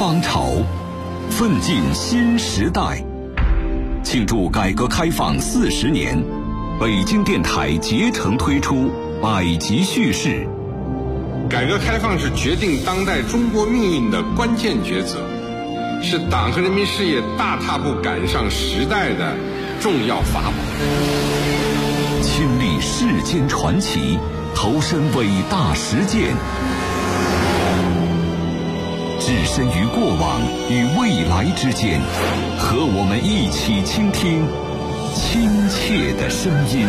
方潮，奋进新时代。庆祝改革开放40年，北京电台竭诚推出百集叙事。 改革开放是决定当代中国命运的关键抉择，是党和人民事业大踏步赶上时代的重要法宝。 亲历世间传奇，投身伟大实践，置身于过往与未来之间，和我们一起倾听亲切的声音。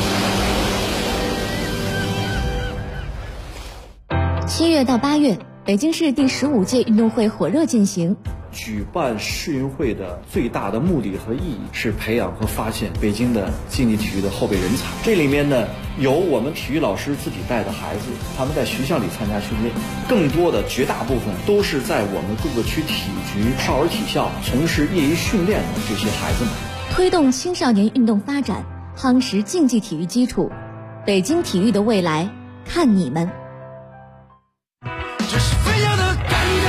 7月到8月，北京市第15届运动会火热进行。 举办世运会的最大的目的和意义是培养和发现北京的竞技体育的后备人才。这里面呢，有我们体育老师自己带的孩子，他们在学校里参加训练，更多的绝大部分都是在我们各个区体育局、少儿体校从事业余训练的这些孩子们。 推动青少年运动发展，夯实竞技体育基础，北京体育的未来，看你们！ 这是飞扬的感觉，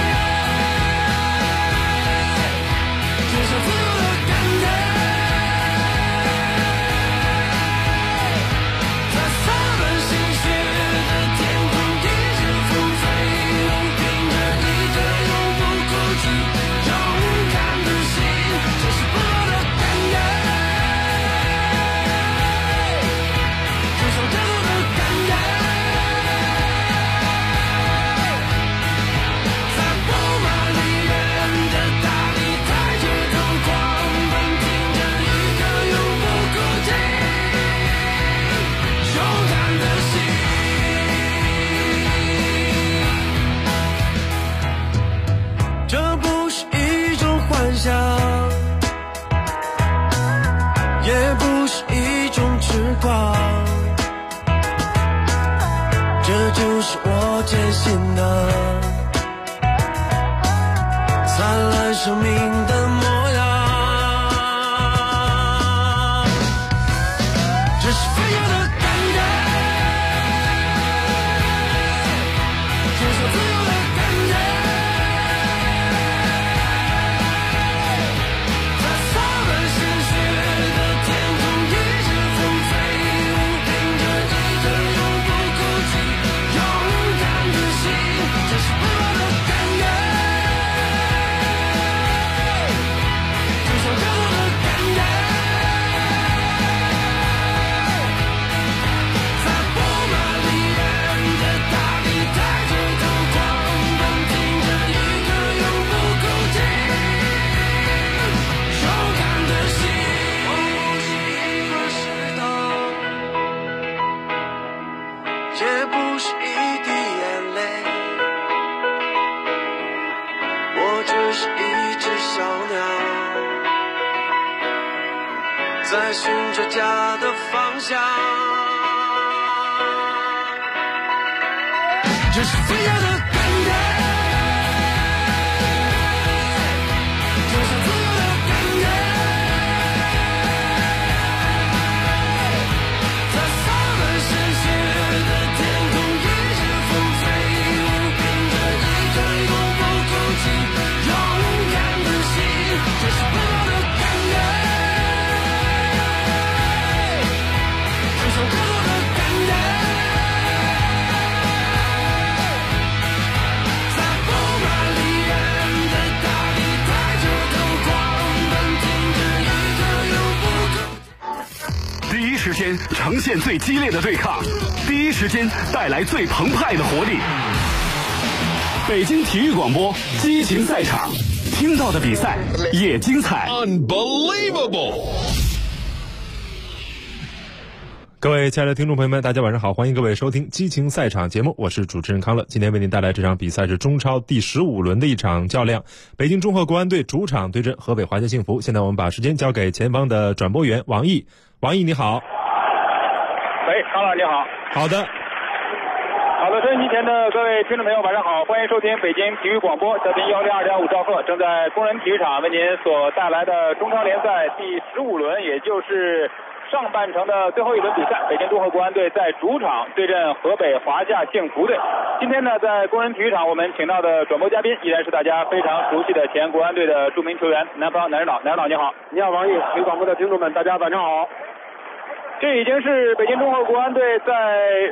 这是自由的感觉，在洒满鲜血的天空，一直风飞舞，凭着一颗永不哭泣、勇敢的心，这是不老的感觉，这是自由的感觉。也不是一种痴狂，这就是我坚信的灿烂生命的模样。这是飞扬的感觉，这是自由的感觉，也不是一滴眼泪，我只是一只小鸟，在寻找家的方向。这是飞扬的感觉，这是自由的感觉。 第一时间呈现最激烈的对抗，第一时间带来最澎湃的活力。北京体育广播激情赛场，听到的比赛也精彩。Unbelievable！ 各位亲爱的听众朋友们，大家晚上好，欢迎各位收听激情赛场节目，我是主持人康乐。今天为您带来这场比赛是中超第15轮的一场较量，北京中赫国安队主场对阵河北华夏幸福。现在我们把时间交给前方的转播员王毅。王毅你好。 康乐你好。 好的。 好的，收音机前的各位听众朋友晚上好，欢迎收听北京体育广播，小频102.5兆赫，正在工人体育场为您所带来的中超联赛第15轮，也就是上半程的最后一轮比赛，北京综合国安队在主场对阵河北华夏幸福队。今天呢，在工人体育场，我们请到的转播嘉宾依然是大家非常熟悉的前国安队的著名球员南方南指导。南指导你好。 你好，王毅，体育广播的听众们，大家晚上好。 这已经是北京综合国安队在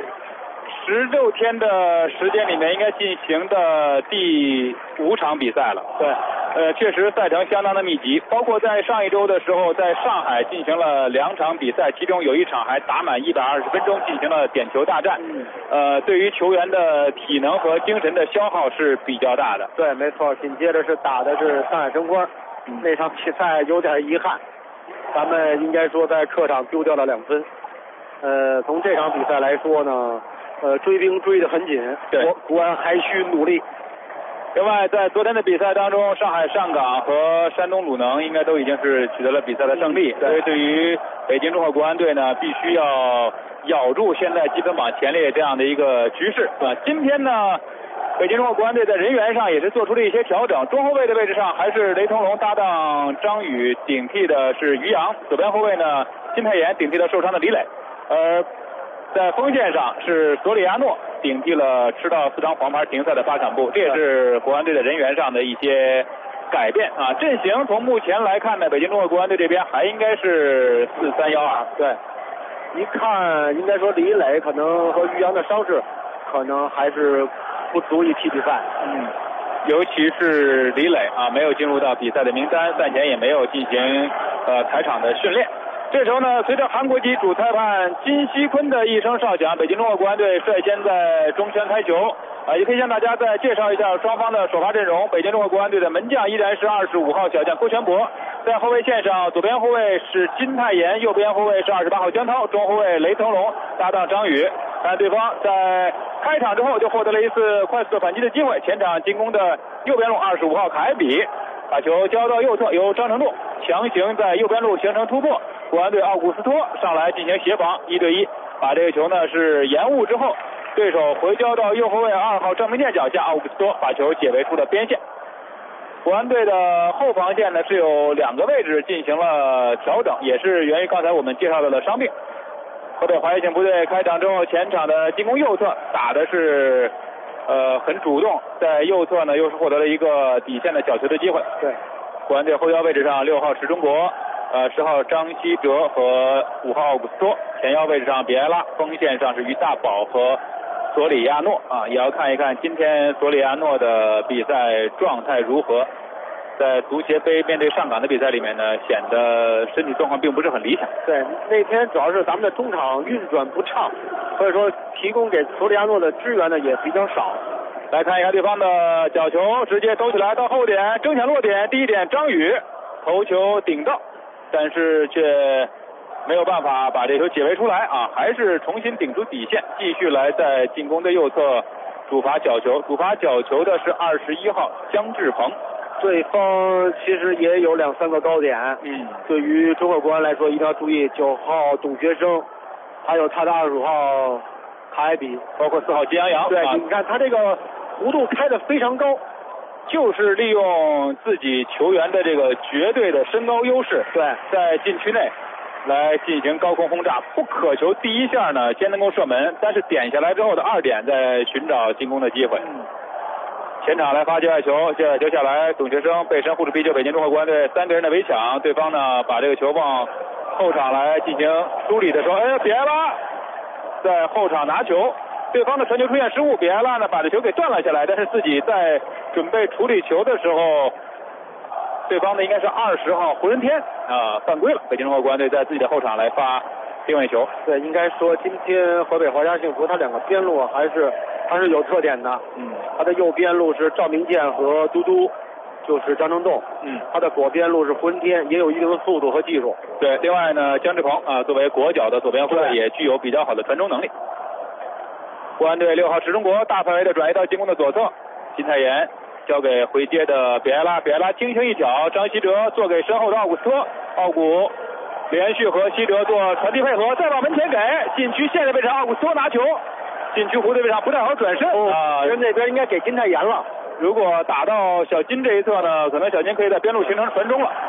16天的时间里面应该进行的第5场比赛了。对。确实赛程相当的密集，包括在上一周的时候，在上海进行了2场比赛，其中有1场还打满120分钟，进行了点球大战。对于球员的体能和精神的消耗是比较大的。 对，没错。紧接着是打的是上海申花，那场比赛有点遗憾，咱们应该说在客场丢掉了2分。从这场比赛来说呢，追兵追得很紧，国安还需努力。 另外，在昨天的比赛当中，上海上港和山东鲁能应该都已经是取得了比赛的胜利，所以对于北京综合国安队呢，必须要咬住现在积分榜前列这样的一个局势。今天呢，北京综合国安队在人员上也是做出了一些调整，中后卫的位置上还是雷腾龙搭档张宇，顶替的是于洋；左边后卫呢，金泰妍顶替了受伤的李磊，在锋线上是索里亚诺顶替了吃到4张黄牌停赛的巴坎布，这也是国安队的人员上的一些改变啊。阵型从目前来看呢，北京综合国安队这边还应该是4-3-1-2。 对，一看应该说李磊可能和于洋的伤势可能还是不足以踢比赛。 尤其是李磊啊，没有进入到比赛的名单，赛前也没有进行台场的训练。这时候呢，随着韩国籍主裁判金熙坤的一声哨响，北京综合国安队率先在中圈开球。也可以向大家再介绍一下双方的首发阵容。北京综合国安队的门将依然是25号小将郭全博，在后卫线上，左边后卫是金泰妍，右边后卫是28号姜涛，中后卫雷腾龙搭档张宇。但对方在开场之后就获得了一次快速反击的机会，前场进攻的右边路25号凯比把球交到右侧，由张成栋强行在右边路形成突破，国安队奥古斯托上来进行协防，1对1，把这个球呢是延误之后，对手回交到右后卫2号张明健脚下，奥古斯托把球解围出了边线。国安队的后防线呢是有2个位置进行了调整，也是源于刚才我们介绍到的伤病。河北华夏幸福队开场之后，前场的进攻右侧打的是很主动，在右侧呢又是获得了一个底线的角球的机会。 对， 国安队后腰位置上6号石中国，10号张稀哲和5号奥古斯托，前腰位置上比埃拉，锋线上是于大宝和索里亚诺啊，也要看一看今天索里亚诺的比赛状态如何。在足协杯面对上港的比赛里面呢，显得身体状况并不是很理想。 对，那天主要是咱们的中场运转不畅，所以说提供给索里亚诺的支援呢也比较少。 来看一下对方的角球，直接投起来到后点，争抢落点，第一点张宇头球顶到，但是却没有办法把这球解围出来啊，还是重新顶出底线，继续来在进攻的右侧主罚角球。主罚角球的是21号姜志鹏。 对方其实也有2-3个高点，对于中国国安来说一定要注意9号董学生，还有他的25号卡埃比， 包括4号金阳洋。 对，你看他这个弧度开得非常高， 就是利用自己球员的这个绝对的身高优势， 对， 在禁区内来进行高空轰炸，不渴求第一下呢先能够射门，但是点下来之后的2点在寻找进攻的机会。前场来发界外球，界外球下来，董学生背身护住逼救北京综合国安队3个人的围抢，对方呢把这个球往后场来进行梳理的时候，比埃拉在后场拿球，对方的传球出现失误，比埃拉呢把这球给断了下来，但是自己在准备处理球的时候，对方的应该是20号胡仁天犯规了，北京综合国安队在自己的后场来发定位球。 对，应该说今天河北华夏幸福他2个边路还是有特点的。他的右边路是赵明剑和嘟嘟，就是张成栋。他的左边路是胡仁天，也有一定的速度和技术。 对，另外呢，姜志鹏作为国脚的左边后卫也具有比较好的传中能力。国安队6号石中国大范围的转移到进攻的左侧，金泰妍交给回接的比埃拉，比埃拉轻轻一脚，张稀哲做给身后的奥古斯托，奥古连续和稀哲做传递配合，再往门前给禁区线的位置，奥古斯托拿球，禁区弧的位置上不太好转身人那边应该给金泰妍了。 如果打到小金这一侧呢，可能小金可以在边路形成传中了。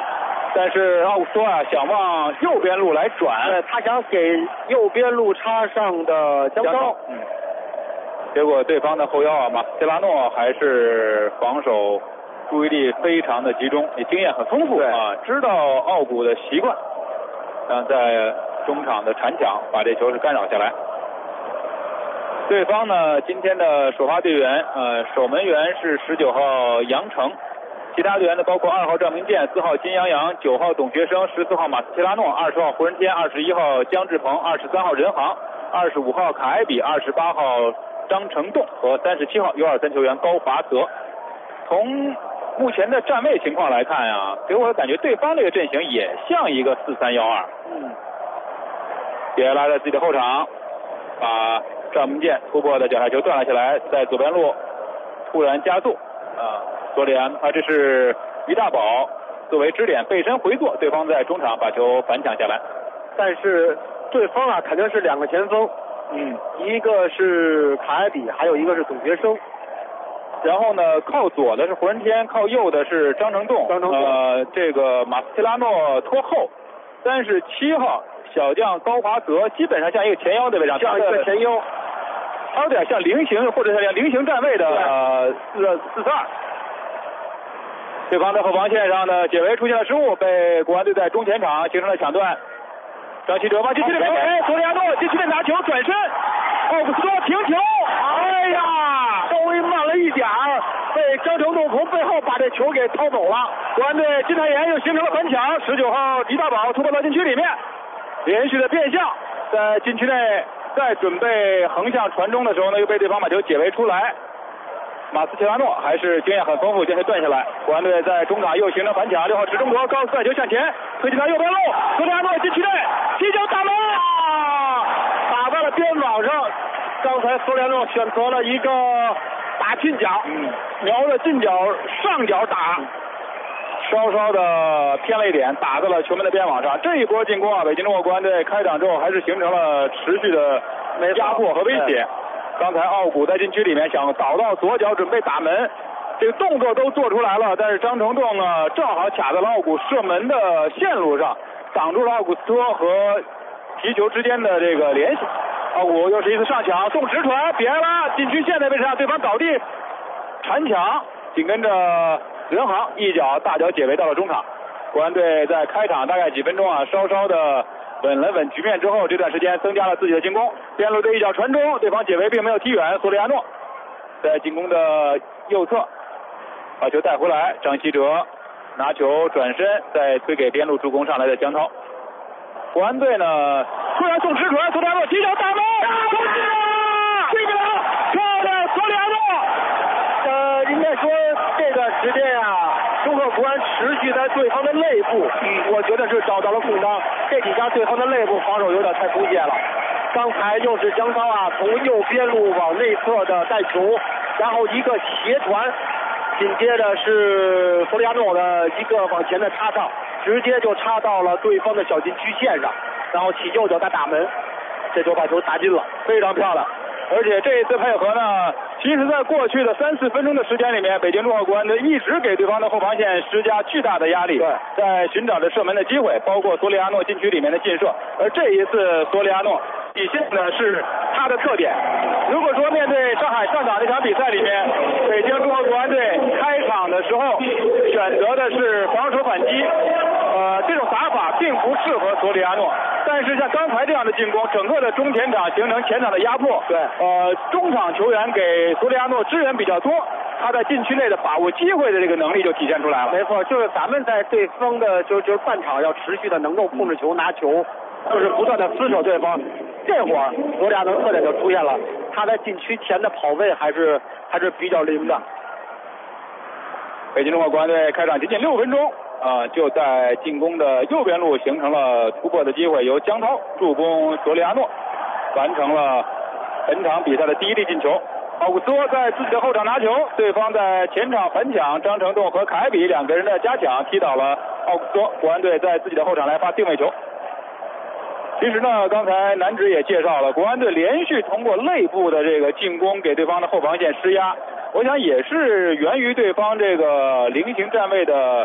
但是奥古斯托啊想往右边路来转， 他想给右边路插上的江涛， 结果对方的后腰啊马斯切拉诺还是防守注意力非常的集中，也经验很丰富啊，知道奥古的习惯，在中场的铲抢把这球是干扰下来。对方呢，今天的首发队员，守门员是19号杨成，其他队员呢包括2号赵明剑、4号金阳洋、9号董学生、14号马斯切拉诺、20号胡仁天、21号姜志鹏、23号任航、25号卡埃比、28号张成栋和37号U23球员高华泽。从目前的站位情况来看啊，给我感觉对方这个阵型也像一个4-3-1-2。接下来在自己的后场，把赵明剑突破的脚下球断了下来，在左边路突然加速索里安这是于大宝作为支点背身回做，对方在中场把球反抢下来。 但是对方啊肯定是2个前锋，一个是卡埃比，还有一个是董学生。 然后呢，靠左的是胡仁天，靠右的是张成栋。这个马斯切拉诺拖后，37号小将高华泽基本上像一个前腰的位置， 像一个前腰， 他有点像菱形或者像菱形站位的4-4-2。对方的后防线上的解围出现了失误，被国安队在中前场形成了抢断。张稀哲往禁区里面，索里亚诺禁区内拿球转身，奥古斯托停球，哎呀， 稍微慢了一点儿，被张成栋从背后把这球给掏走了。 国安队金泰妍又形成了反抢，19号于大宝突破到禁区里面，连续的变向，在禁区内在准备横向传中的时候呢，又被对方把球解围出来。马斯切拉诺还是经验很丰富，将球断下来。国安队在中场又形成反抢，6号池中国高速带球向前，推进到右边路，索里亚诺禁区内踢球打门， 打在了边网上。刚才索里亚诺选择了一个打近角， 瞄着近角上角打，稍稍的偏了一点，打在了球门的边网上。这一波进攻啊，北京中国国安队开场之后还是形成了持续的压迫和威胁。刚才奥古在禁区里面想倒到左脚准备打门，这个动作都做出来了，但是张成栋呢正好卡在了奥古射门的线路上，挡住了奥古斯托和皮球之间的这个联系。奥古又是一次上抢，送直传，别了，禁区线的位置上，对方倒地铲抢，紧跟着任航一脚大脚解围到了中场。国安队在开场大概几分钟啊，稍稍的稳了稳局面之后，这段时间增加了自己的进攻，边路队一脚传中，对方解围并没有踢远，索里亚诺在进攻的右侧把球带回来，张稀哲拿球转身，再推给边路助攻上来的江涛。国安队呢突然送直传，索里亚诺踢脚打门，进了，漂亮，索里亚诺。 应该说这段时间啊，中赫国安持续在对方的内部，我觉得是找到了空当。这几家对方的内部防守有点太出界了。刚才又是江涛啊，从右边路往内侧的带球，然后一个斜传，紧接着是索里亚诺的一个往前的插上，直接就插到了对方的小禁区线上，然后起右脚再打门，这就把球打进了， 非常漂亮。而且这一次配合呢，其实在过去的3-4分钟的时间里面，北京中赫国安队一直给对方的后防线施加巨大的压力，在寻找着射门的机会，包括索里亚诺禁区里面的进射。而这一次索里亚诺体现的是他的特点。如果说面对上海上港这场比赛里面，北京中赫国安队开场的时候选择的是防守反击，这种打法并不适合索里亚诺。但是像刚才这样的进攻，整个的中前场形成前场的压迫，中场球员给索里亚诺支援比较多，他在禁区内的把握机会的这个能力就体现出来了。 没错，就是咱们在对方的就是半场要持续的能够控制球拿球，就是不断的撕扯对方。这会儿索里亚诺特点就出现了，他在禁区前的跑位还是比较灵的。 北京中赫国安队开场仅仅6分钟。就在进攻的右边路形成了突破的机会，由江涛助攻索里亚诺，完成了本场比赛的第一粒进球。奥古斯托在自己的后场拿球，对方在前场反抢，张成栋和凯比2个人的加抢踢倒了奥古斯托，国安队在自己的后场来发定位球。其实呢，刚才南指也介绍了，国安队连续通过内部的这个进攻给对方的后防线施压，我想也是源于对方这个菱形站位的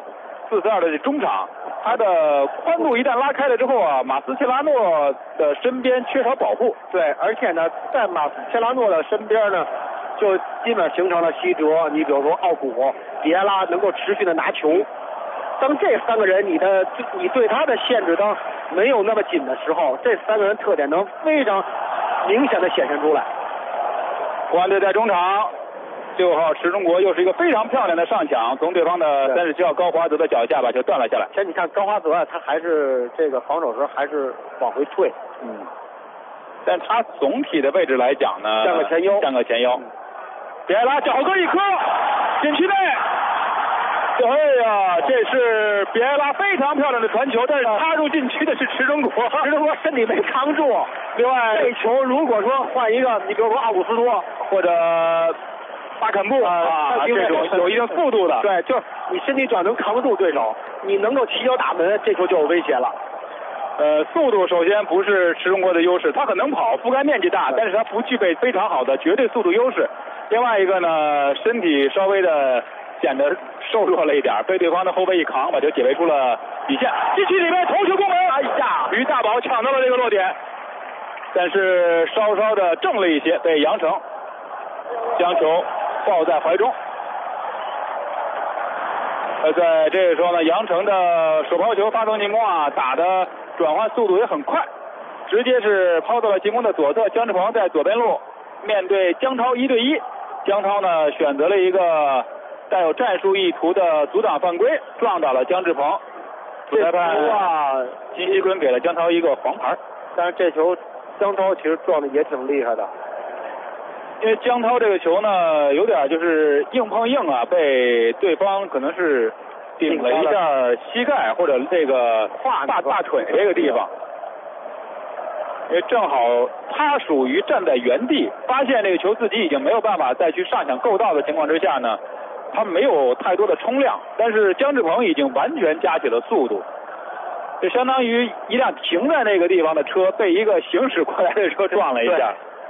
4-4-2的中场，他的宽度一旦拉开了之后啊，马斯切拉诺的身边缺少保护。 对，而且呢，在马斯切拉诺的身边呢，就基本形成了西哲，你比如说奥古、比埃拉能够持续的拿球。当这3个人你对他的限制当没有那么紧的时候，这3个人特点能非常明显的显现出来。 国安队在中场，6号池中国又是一个非常漂亮的上抢，从对方的37号高华泽的脚下把球断了下来。 其实你看高华泽啊，他还是这个防守时还是往回退， 但他总体的位置来讲呢， 占个前腰。 比埃拉脚跟一磕，禁区内。哎呀，这是比埃拉非常漂亮的传球，但是插入禁区的是池中国， 池中国身体没扛住。 另外， 这球如果说换一个，你比如说奥古斯托或者巴坎布这种有一定速度的， 对，就是你身体只要能扛得住对手，你能够起脚打门，这球就有威胁了。 速度首先不是池中国的优势，他很能跑，覆盖面积大，但是他不具备非常好的绝对速度优势。另外一个呢，身体稍微的显得瘦弱了一点，被对方的后卫一扛，把球解围出了底线。禁区里面头球攻门，哎呀，于大宝抢到了这个落点，但是稍稍的正了一些，被杨成将球抱在怀中。在这个时候呢，杨成的手抛球发动进攻啊，打的转换速度也很快，直接是抛到了进攻的左侧。姜志鹏在左边路面对姜超1对1，姜超呢选择了一个带有战术意图的阻挡犯规，撞倒了姜志鹏。主裁判金希坤给了姜超一个黄牌， 但是这球姜超其实撞的也挺厉害的。 因为姜涛这个球呢，有点就是硬碰硬啊，被对方可能是顶了一下膝盖或者这个大腿这个地方。因为正好他属于站在原地，发现这个球自己已经没有办法再去上抢够到的情况之下呢，他没有太多的冲量，但是姜志鹏已经完全加起了速度，就相当于一辆停在那个地方的车被一个行驶过来的车撞了一下。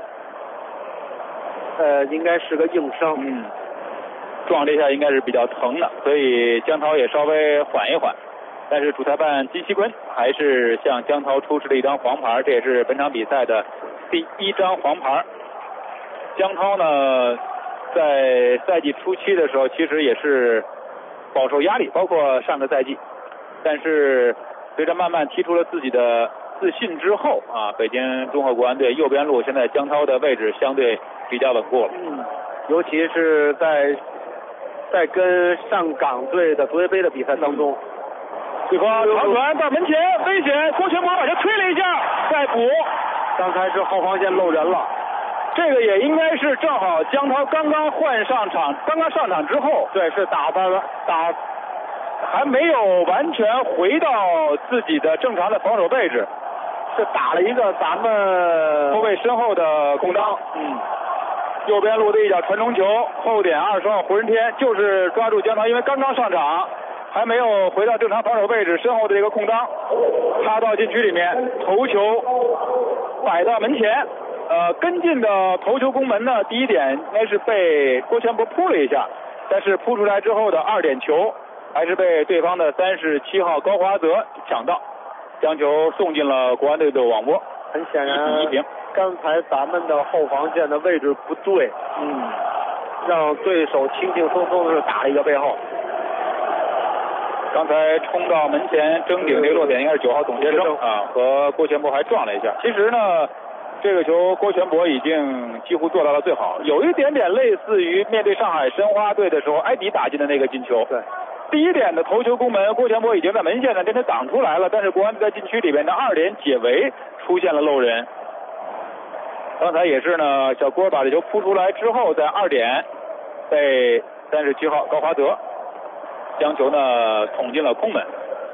应该是个硬伤， 撞这一下应该是比较疼的，所以姜涛也稍微缓一缓。但是主裁判金希坤还是向姜涛出示了一张黄牌，这也是本场比赛的第1张黄牌。姜涛呢，在赛季初期的时候，其实也是饱受压力，包括上个赛季。但是随着慢慢踢出了自己的自信之后啊，北京中赫国安队右边路现在姜涛的位置相对比较稳固了。 尤其是在跟上港队的足协杯的比赛当中， 对方长传到门前，危险，郭全国把球推了一下，再补。 刚才是后防线漏人了， 这个也应该是正好姜涛刚刚上场之后， 对，是打还没有完全回到自己的正常的防守位置， 是打了一个咱们后卫身后的空当。右边路的一脚传中球，后点20号胡仁天就是抓住姜涛，因为刚刚上场，还没有回到正常防守位置，身后的这个空当插到禁区里面，头球摆到门前。跟进的头球攻门呢，第一点应该是被郭全博扑了一下，但是扑出来之后的2点球还是被对方的37号高华泽抢到，将球送进了国安队的网窝。 很显然 1比1平。 刚才咱们的后防线的位置不对，让对手轻轻松松的打了一个背后。 刚才冲到门前争顶这个落点应该是9号董先生和郭全博还撞了一下。其实呢，这个球郭全博已经几乎做到了最好，有一点点类似于面对上海申花队的时候埃迪打进的那个进球。 对， 第一点的头球攻门，郭全博已经在门线上跟他挡出来了，但是国安在禁区里面的2点解围出现了漏人。刚才也是呢，小郭把这球扑出来之后，在2点被37号高华泽将球呢捅进了空门。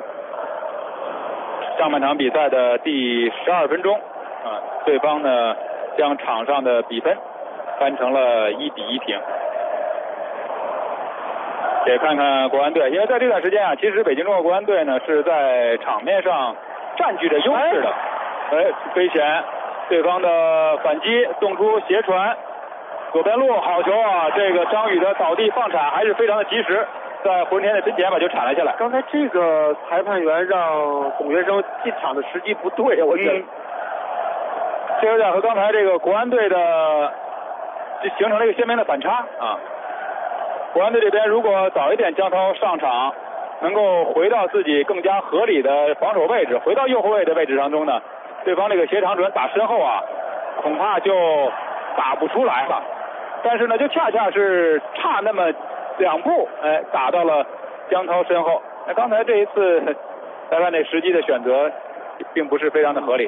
上半场比赛的第12分钟对方呢将场上的比分翻成了1比1平。也看看国安队，因为在这段时间啊，其实北京中赫国安队呢是在场面上占据着优势的。飞险，对方的反击，送出斜传，左边路好球啊！这个张宇的倒地放铲还是非常的及时。 在胡仁天的身前把球铲了下来。 刚才这个裁判员让董学生进场的时机不对，我觉得。 这有点和刚才这个国安队的就形成了一个鲜明的反差啊。国安队这边如果早一点江涛上场，能够回到自己更加合理的防守位置，回到右后卫的位置当中呢，对方这个斜长传打身后啊，恐怕就打不出来了。但是呢，就恰恰是差那么2步，打到了江涛身后。那刚才这一次裁判那时机的选择，并不是非常的合理。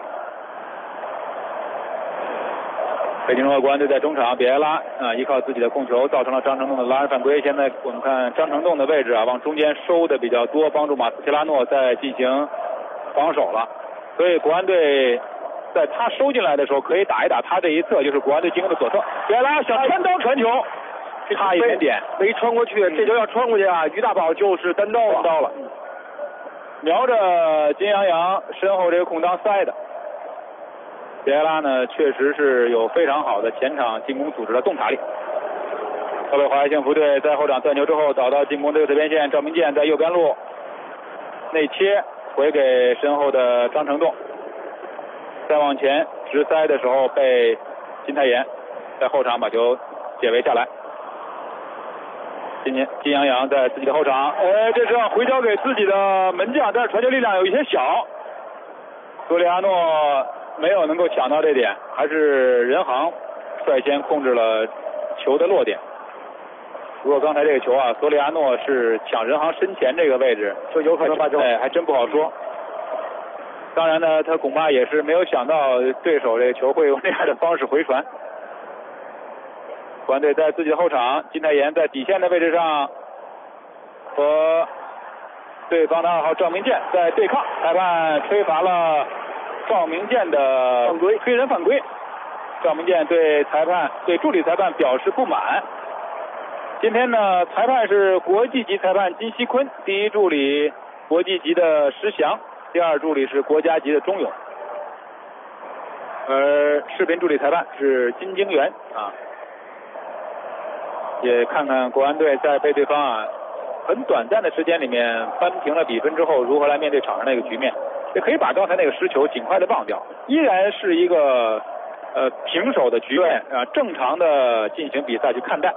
北京中赫国安队在中场，比埃拉依靠自己的控球造成了张成栋的拉人犯规。现在我们看张成栋的位置啊，往中间收的比较多，帮助马斯切拉诺在进行防守了。所以国安队在他收进来的时候，可以打一打他这一侧，就是国安队进攻的左侧。比埃拉想单刀传球，差一点点没穿过去，这球要穿过去啊，于大宝就是单刀了。 瞄着金洋洋身后这个空当塞的。比埃拉呢，确实是有非常好的前场进攻组织的洞察力。河北华夏幸福队在后场断球之后，找到进攻的右侧边线，赵明剑在右边路内切回给身后的张成栋，再往前直塞的时候被金泰妍在后场把球解围下来。金洋洋在自己的后场，这是要回交给自己的门将，但是传球力量有一些小，索里亚诺没有能够抢到这点，还是任航率先控制了球的落点。如果刚才这个球啊，索里亚诺是抢任航身前这个位置， 就有可能把球， 还真不好说。当然呢，他恐怕也是没有想到对手这个球会用这样的方式回传。国安队在自己的后场，金泰妍在底线的位置上和对方的2号赵明剑在对抗，裁判吹罚了赵明剑的黑人犯规。赵明剑对助理裁判表示不满。今天呢，裁判是国际级裁判金锡坤，第一助理国际级的施翔，第2助理是国家级的钟勇，而视频助理裁判是金京元啊。也看看国安队在被对方很短暂的时间里面扳平了比分之后，如何来面对场上那个局面。也可以把刚才那个失球尽快的忘掉，依然是一个平手的局面啊，正常的进行比赛去看待。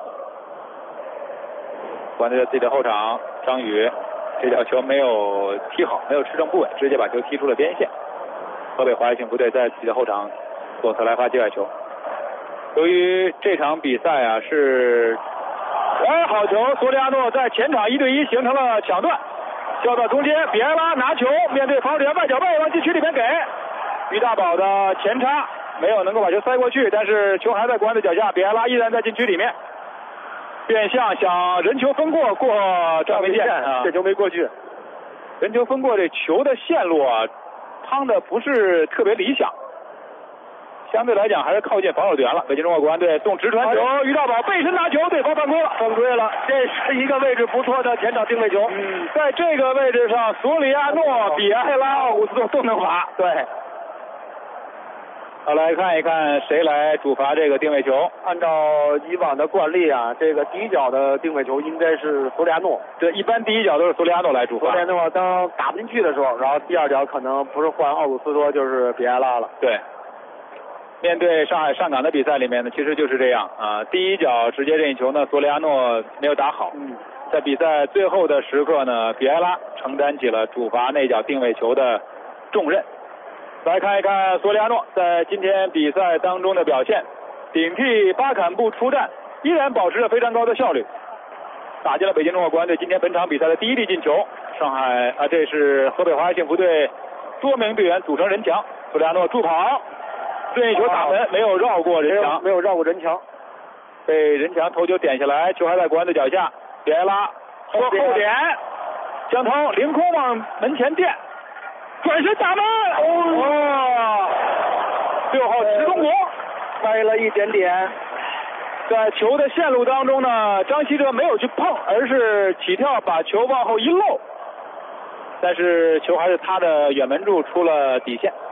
国安队在自己的后场，张宇这脚球没有踢好，没有持正不稳，直接把球踢出了边线。河北华夏幸福队在自己的后场左侧来发界外球。由于这场比赛啊是好球，索里亚诺在前场1对1形成了抢断，交到中间，比埃拉拿球面对防守员外脚背往禁区里面给于大宝的前插，没有能够把球塞过去，但是球还在国安的脚下，比埃拉依然在禁区里面变向想人球分过赵明剑啊， 这球没过去。 人球分过这球的线路啊，趟的不是特别理想。相对来讲还是靠近防守队员了。北京中赫国安队送直传球，于大宝背身拿球，对方犯规了，这是一个位置不错的前场定位球。在这个位置上，索里亚诺、比埃拉、奥古斯托都能罚。对。好，来看一看谁来主罚这个定位球。 按照以往的惯例啊，这个第一脚的定位球应该是索里亚诺。 对，一般第一脚都是索里亚诺来主罚。 索里亚诺当打不进去的时候，然后第2脚可能不是换奥古斯托就是比埃拉了。 对。面对上海上港的比赛里面呢，其实就是这样啊。第一脚直接任意球呢，索里亚诺没有打好。在比赛最后的时刻呢，比埃拉承担起了主罚那脚定位球的重任。来看一看索里亚诺在今天比赛当中的表现，顶替巴坎布出战，依然保持着非常高的效率，打进了北京中赫国安队今天本场比赛的第1粒进球。上海这是河北华夏幸福队多名队员组成人墙，索里亚诺助跑。任意球打门，没有绕过人墙，被人墙头球点下来，球还在国安的脚下。比埃拉后点，江涛凌空往门前垫，转身打门！6号石东国歪了一点点， 在球的线路当中呢，张稀哲没有去碰，而是起跳把球往后一漏，但是球还是他的远门柱出了底线。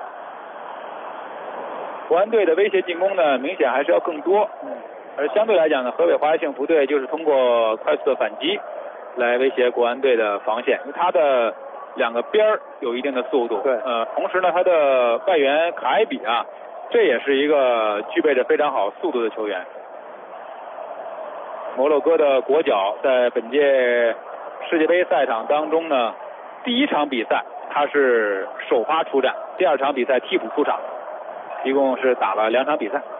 国安队的威胁进攻呢，明显还是要更多。而相对来讲呢，河北华夏幸福队就是通过快速的反击， 来威胁国安队的防线，因为他的两个边儿有一定的速度。 对， 同时呢，他的外援卡埃比啊，这也是一个具备着非常好速度的球员。摩洛哥的国脚在本届世界杯赛场当中呢，第一场比赛他是首发出战，第二场比赛替补出场，一共是打了2场比赛。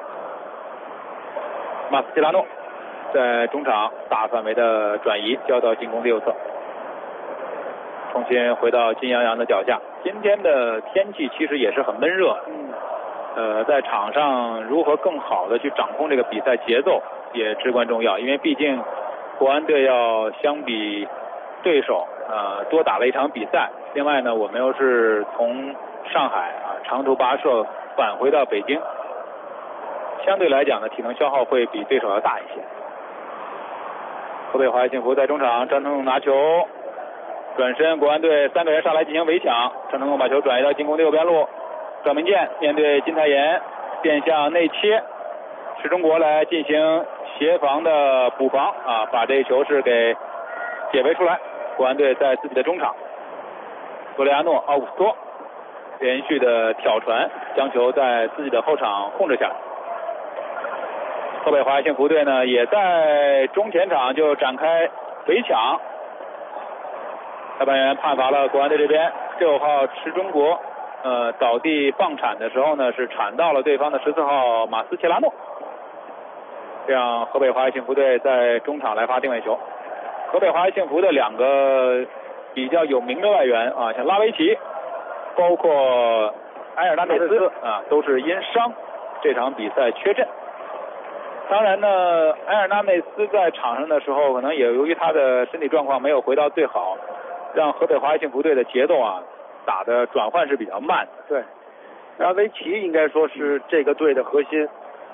马斯切拉诺在中场大范围的转移，交到进攻的右侧，重新回到金洋洋的脚下。今天的天气其实也是很闷热，在场上如何更好的去掌控这个比赛节奏也至关重要，因为毕竟国安队要相比对手多打了一场比赛。另外呢，我们又是从上海长途跋涉返回到北京，相对来讲呢，体能消耗会比对手要大一些。河北华夏幸福在中场，张成龙拿球转身，国安队3个人上来进行围抢，张成龙把球转移到进攻的右边路，赵明剑面对金泰妍变向内切，石中国来进行协防的补防把这一球是给解围出来。国安队在自己的中场，索雷亚诺、奥古斯托连续的挑传，将球在自己的后场控制下来。河北华夏幸福队呢，也在中前场就展开围抢，裁判员判罚了国安队这边6号池中国倒地棒铲的时候呢，是铲到了对方的14号马斯切拉诺，这样河北华夏幸福队在中场来发定位球。河北华夏幸福的2个比较有名的外援像拉维奇，包括埃尔纳内斯都是因伤这场比赛缺阵。当然呢，埃尔纳内斯在场上的时候，可能也由于他的身体状况没有回到最好，让河北华夏幸福队的节奏打的转换是比较慢的。 对，拉维奇应该说是这个队的核心。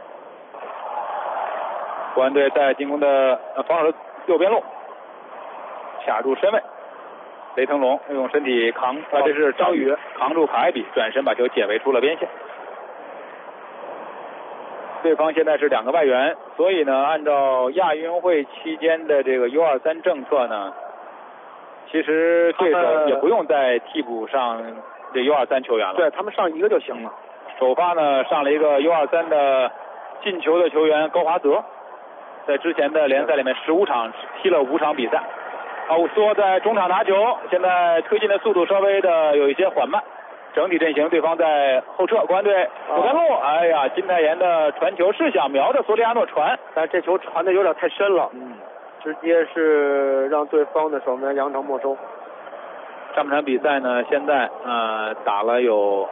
国安队在进攻的防守的右边路卡住身位，雷腾龙用身体扛这是张宇扛住卡埃比，转身把球解围出了边线。对方现在是2个外援，所以呢，按照亚运会期间的这个 U23 政策呢，其实对手也不用再替补上这 U23 球员了。 对，他们上1个就行了。 首发呢上了一个 U23 的进球的球员高华泽，在之前的联赛里面15场踢了5场比赛。奥古斯托在中场拿球，现在推进的速度稍微的有一些缓慢。整体阵型，对方在后撤，国安队左边路，金泰妍的传球是想瞄着索里亚诺传， 但这球传的有点太深了，直接是让对方的守门员杨成没收。 上半场比赛呢，现在打了有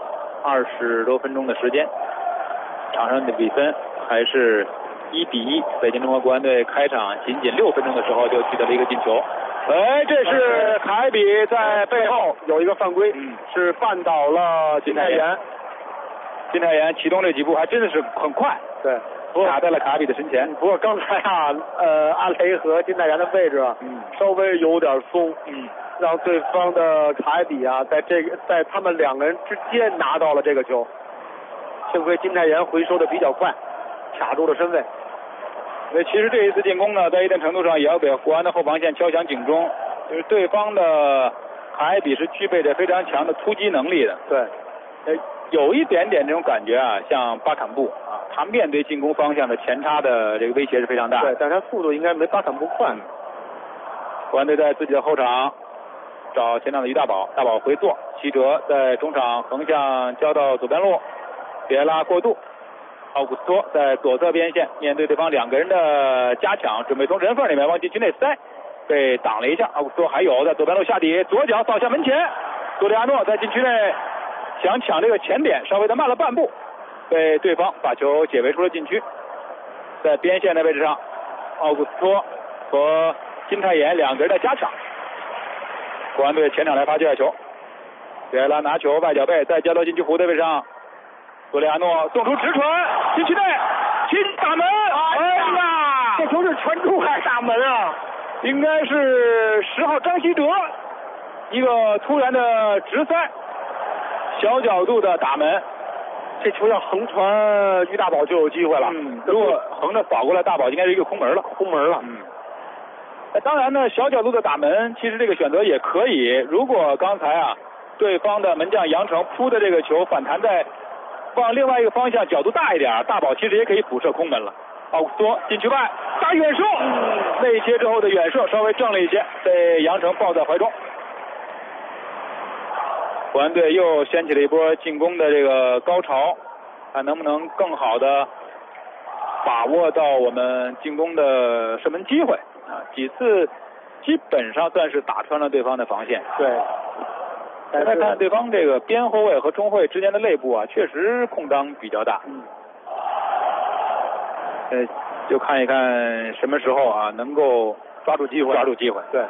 20多分钟的时间，场上的比分还是1-1。北京中国国安队开场仅6分钟的时候就取得了一个进球。这是卡埃比在背后有一个犯规，是绊倒了金泰妍。 金泰妍启动这几步还真的是很快， 对， 打在了卡埃比的身前。 不过刚才阿雷和金泰妍的位置稍微有点松，让对方的卡埃比在他们2个人之间拿到了这个球。幸亏金泰妍回收的比较快，卡住了身位。 其实这一次进攻呢，在一定程度上也要给国安的后防线敲响警钟，就是对方的卡埃比是具备着非常强的突击能力的。 对， 有一点点这种感觉像巴坎布他面对进攻方向的前插的这个威胁是非常大的。 对，但是他速度应该没巴坎布快。 国安队在自己的后场找前场的于大宝，大宝回做，齐哲在中场横向交到左边路，别拉过渡。奥古斯托在左侧边线面对对方2个人的加抢，准备从人缝里面往禁区内塞，被挡了一下。奥古斯托还有在左边路下底，左脚扫向门前，索里亚诺在禁区内想抢这个前点，稍微的慢了半步，被对方把球解围出了禁区。在边线的位置上，奥古斯托和金泰妍2个人的加抢，国安队前场来发界外球，别拉拿球外脚背，再交到禁区弧的位置上。索里亚诺送出直传，禁区内，打门！ 这球是传出还是打门啊？ 应该是10号张稀哲一个突然的直塞，小角度的打门。 这球要横传于大宝就有机会了。 如果横着扫过来，大宝应该是一个空门了。 当然呢，小角度的打门，其实这个选择也可以。如果刚才啊，对方的门将杨成扑的这个球反弹在往另外一个方向，角度大一点，大宝其实也可以补射空门了。奥古斯托禁区外打远射，内切之后的远射稍微正了一些，被杨成抱在怀中。国安队又掀起了一波进攻的这个高潮，看能不能更好的把握到我们进攻的射门机会啊！几次基本上算是打穿了对方的防线。 对。 再看对方这个边后卫和中后卫之间的内部啊，确实空当比较大。就看一看什么时候啊能够抓住机会。 对，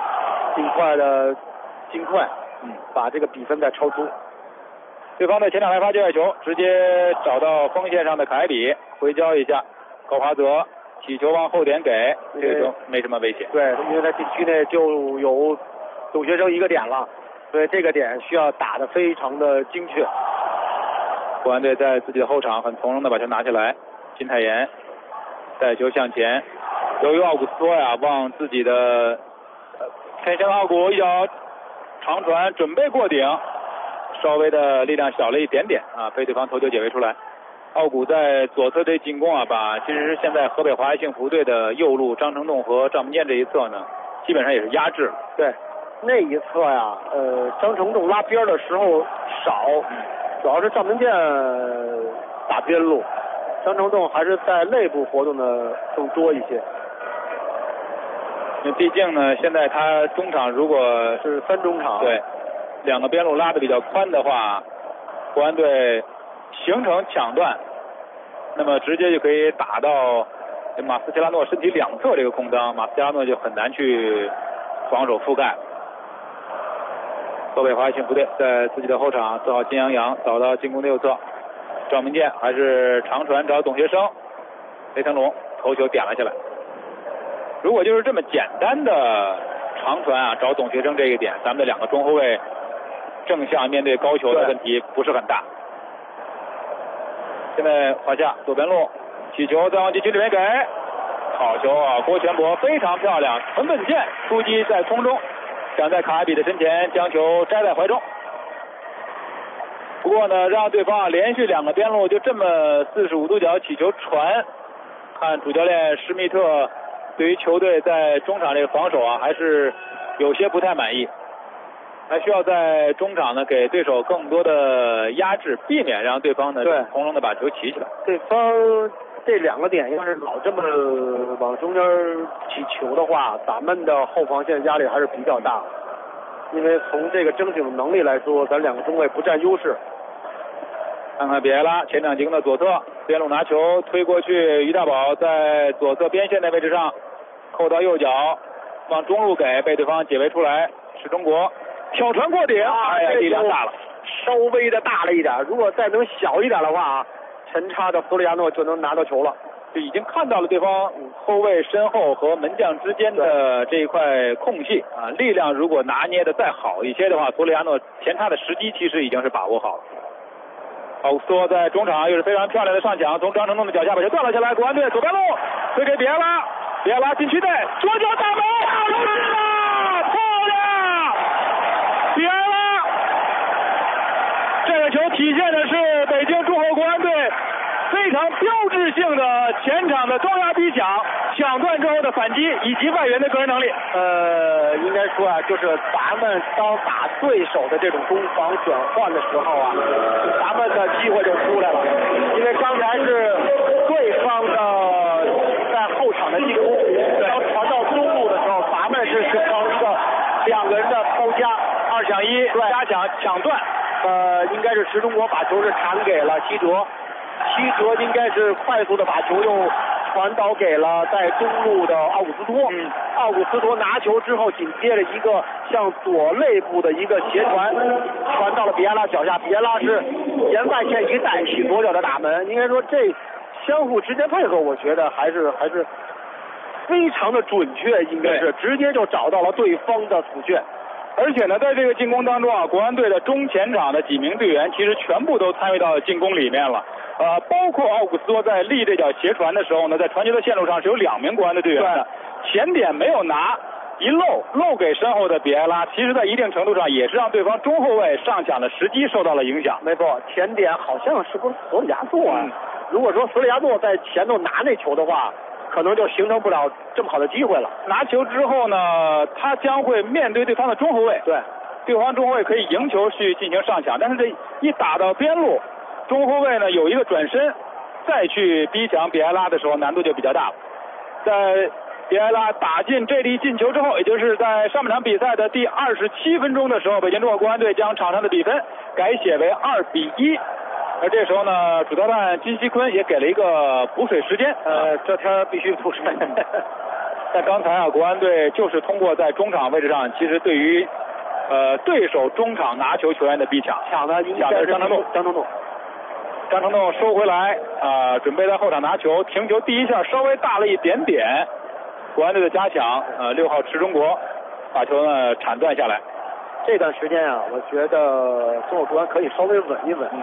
尽快，把这个比分再超出。 对方的前场来发界外球，直接找到锋线上的凯比，回交一下，高华泽起球往后点给，这个球没什么危险。 对，因为在禁区内就有董学生一个点了，所以这个点需要打得非常的精确。 国安队在自己的后场很从容的把球拿下来，金泰妍带球向前，由于奥古斯托呀往自己的前线，奥古一脚长传准备过顶，稍微的力量小了一点点啊，被对方头球解围出来。奥古在左侧这进攻啊，把其实现在河北华夏幸福队的右路张成栋和赵文健这一侧呢，基本上也是压制。 对，那一侧呀，张成栋拉边的时候少，主要是赵文健打边路，张成栋还是在内部活动的更多一些。 因为毕竟呢，现在他中场如果是3中场， 对，两个边路拉的比较宽的话，国安队形成抢断，那么直接就可以打到马斯切拉诺身体两侧这个空当，马斯切拉诺就很难去防守覆盖。河北华夏幸福队在自己的后场做好金阳洋，找到进攻的右侧，赵明剑还是长传找董学生，雷腾龙头球点了下来。如果就是这么简单的长传啊，找董学生这个点，咱们的两个中后卫正向面对高球的问题不是很大。现在华夏左边路起球再往禁区里面给，好球啊！郭全博非常漂亮，很稳健，出击在空中，想在卡比的身前将球摘在怀中。不过呢，让对方啊连续两个边路就这么45度角起球传，看主教练施密特对于球队在中场这个防守啊，还是有些不太满意，还需要在中场呢给对手更多的压制，避免让对方呢从容的把球起起来。 对方这两个点要是老这么往中间起球的话，咱们的后防线压力还是比较大，因为从这个争顶能力来说，咱两个中卫不占优势。 看看比埃拉前场进攻的左侧，边路拿球推过去，于大宝在左侧边线的位置上扣到右脚，往中路给，被对方解围出来，是中国挑传过顶，哎呀，力量大了， 稍微的大了一点，如果再能小一点的话，前插的弗里亚诺就能拿到球了。 就已经看到了对方后卫身后和门将之间的这一块空隙啊，力量如果拿捏的再好一些的话，弗里亚诺前插的时机其实已经是把握好了。奥古斯托在中场又是非常漂亮的上抢，从张成栋的脚下把球断了下来，国安队左边路推给比埃拉，比埃拉禁区内左脚打门，漂亮！比埃拉，这个球体现的是北京中后国安队非常标志性的前场的重压逼抢，抢断之后的反击以及外援的个人能力。 应该说啊，就是咱们当打对手的这种攻防转换的时候啊，咱们的机会就出来了。因为刚才是对方的在后场的进攻，当传到中路的时候，咱们是靠一个两个人的包夹 2抢1加强抢断。 应该是石中国把球是传给了西哲，西哲应该是快速的把球又传导给了在中路的奥古斯托。奥古斯托拿球之后，紧接着一个向左肋部的一个斜传，传到了比埃拉脚下。比埃拉是沿外线一带起左脚的打门。应该说这相互之间配合，我觉得还是非常的准确，应该是直接就找到了对方的死穴。 而且呢，在这个进攻当中啊，国安队的中前场的几名队员其实全部都参与到进攻里面了。 包括奥古斯托在立这脚斜传的时候呢，在传球的线路上是有2名国安的队员的，前点没有拿，一漏给身后的比埃拉，其实在一定程度上也是让对方中后卫上抢的时机受到了影响。 没错，前点好像是不是索里亚诺啊？如果说索里亚诺在前头拿那球的话，可能就形成不了这么好的机会了。 拿球之后呢，他将会面对对方的中后卫，对方中后卫可以迎球去进行上抢，但是这一打到边路，中后卫呢有一个转身，再去逼抢比埃拉的时候难度就比较大了。在比埃拉打进这粒进球之后，也就是在上半场比赛的第27分钟的时候，北京中国国安队将场上的比分改写为2-1。而这时候呢，主裁判金锡坤也给了一个补水时间，这天必须补水。但刚才啊，国安队就是通过在中场位置上，其实对于对手中场拿球球员的逼抢，抢的是张成栋收回来准备在后场拿球，停球第一下稍微大了一点点，国安队的加强，6号池中国把球呢铲断下来。 这段时间啊，我觉得中国国安可以稍微稳一稳，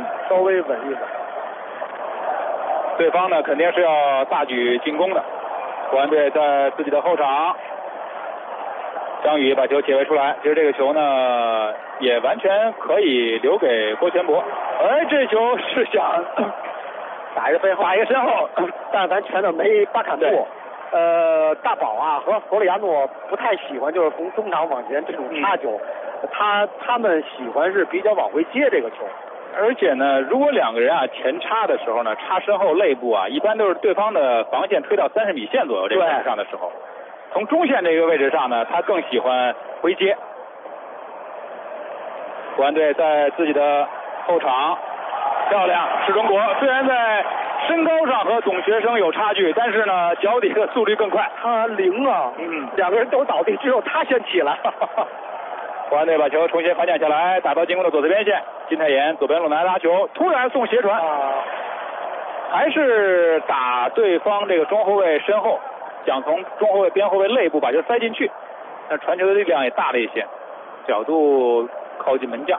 对方呢肯定是要大举进攻的，国安队在自己的后场，张宇把球解围出来，其实这个球呢也完全可以留给郭全博，这球是想打一个身后，但是咱前头没巴坎布。大宝啊和索里亚诺不太喜欢就是从中场往前这种插球，他们喜欢是比较往回接这个球。 而且呢，如果两个人啊前插的时候呢，插身后肋部啊，一般都是对方的防线推到30米线左右这个位置上的时候，从中线这个位置上呢，他更喜欢回接。国安队在自己的后场，漂亮，池中国虽然在身高上和董学生有差距，但是呢，脚底的速率更快。 他灵啊，两个人都倒地，只有他先起来。 国安队把球重新反抢下来，打到进攻的左侧边线，金泰妍左边路来拉球，突然送斜传，还是打对方这个中后卫身后，想从中后卫边后卫肋部把球塞进去，但传球的力量也大了一些，角度靠近门将。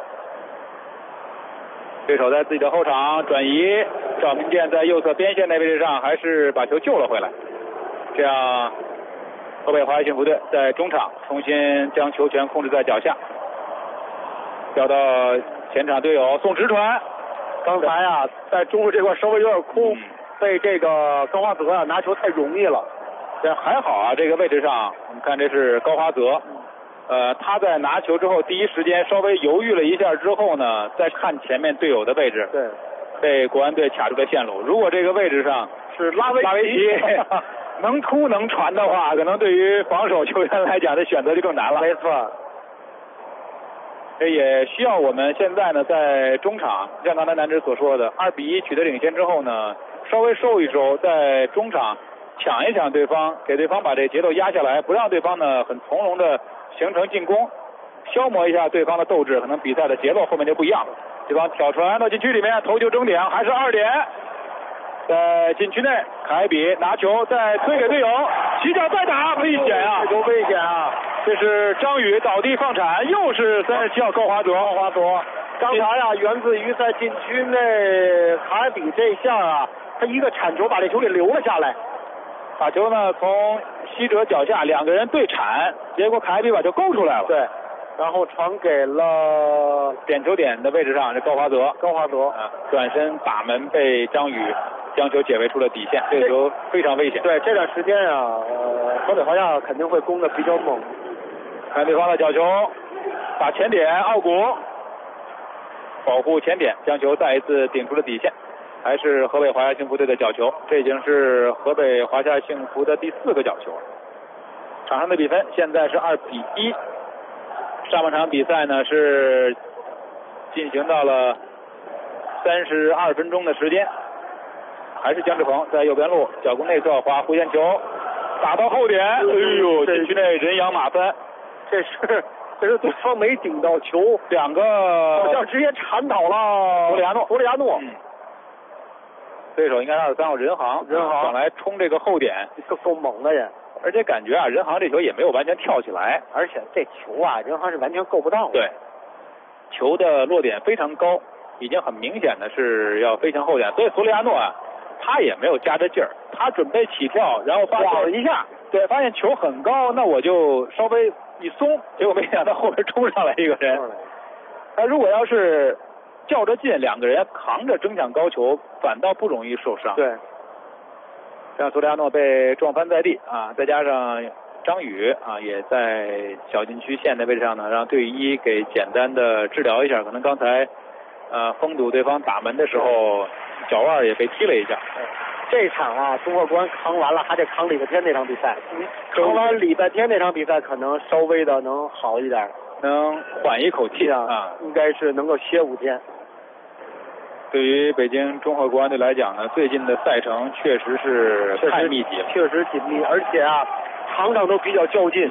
对手在自己的后场转移，赵明剑在右侧边线的位置上还是把球救了回来，这样河北华夏幸福队在中场重新将球权控制在脚下，调到前场队友送直传。 刚才啊在中路这块稍微有点空，被这个高华泽啊拿球太容易了。 但还好啊，这个位置上我们看这是高华泽，他在拿球之后第一时间稍微犹豫了一下之后呢，再看前面队友的位置， 对， 被国安队卡住了线路。如果这个位置上是拉维奇能突能传的话，可能对于防守球员来讲的选择就更难了。 没错， 这也需要我们现在呢在中场，像刚才南芝所说的，2-1取得领先之后呢，稍微收一收，在中场抢一抢对方，给对方把这节奏压下来，不让对方呢很从容的形成进攻，消磨一下对方的斗志，可能比赛的节奏后面就不一样了。对方挑传到禁区里面，头球争点，还是2点。在禁区内，凯比拿球再推给队友，起脚再打，危险啊！ 这球危险啊！ 这是张宇倒地放铲，又是37号高华泽。 刚才啊，源自于在禁区内凯比这一下啊，他一个铲球把这球给留了下来， 把球呢从西哲脚下两个人对铲，结果凯比把球勾出来了。 对，然后传给了点球点的位置上是高华泽，转身打门被张宇将球解围出了底线，这个球非常危险。 对，这段时间啊，河北华夏肯定会攻得比较猛。 看对方的角球，打前点，奥古保护前点，将球再一次顶出了底线，还是河北华夏幸福队的角球，这已经是河北华夏幸福的第4个角球了。场上的比分现在是2-1。上半场比赛呢是进行到了32分钟的时间，还是姜志鹏在右边路脚弓内侧滑弧线球打到后点，禁区内人仰马翻， 这是对方没顶到球， 两个好像直接铲倒了弗里亚诺。 对手应该23号任航想来冲这个后点， 够猛的也。 而且感觉啊，任航这球也没有完全跳起来， 而且这球啊，任航是完全够不到的。 对，球的落点非常高， 已经很明显的是要飞向后点，所以索里亚诺啊，他也没有加着劲儿，他准备起跳，然后发现一下，对，发现球很高，那我就稍微一松，结果没想到后边冲上来一个人。他如果要是较着劲，两个人扛着争抢高球，反倒不容易受伤。 对， 让索里亚诺被撞翻在地啊，再加上张宇啊也在小禁区线的位置上呢，让队医给简单的治疗一下，可能刚才封堵对方打门的时候脚腕也被踢了一下。 这场啊，综合国安扛完了，还得扛礼拜天那场比赛。扛完礼拜天那场比赛，可能稍微的能好一点， 能缓一口气啊， 应该是能够歇5天。 对于北京中赫国安队来讲呢，最近的赛程确实是太密集了， 确实紧密，而且啊，场场都比较较劲。